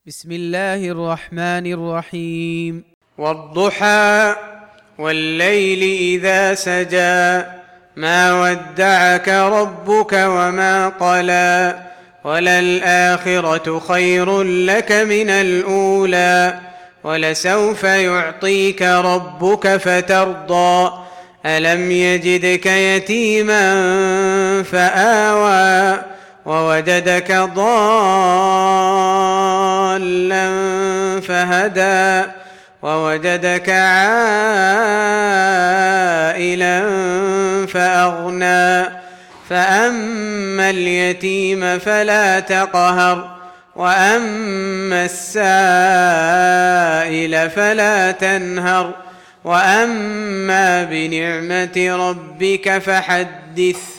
بسم الله الرحمن الرحيم. والضحى والليل إذا سجى ما ودعك ربك وما قلى وللآخرة خير لك من الأولى ولسوف يعطيك ربك فترضى ألم يجدك يتيما فآوى ووجدك ضالا فهدى ووجدك عائلا فأغنى فأما اليتيم فلا تقهر وأما السائل فلا تنهر وأما بنعمة ربك فحدث.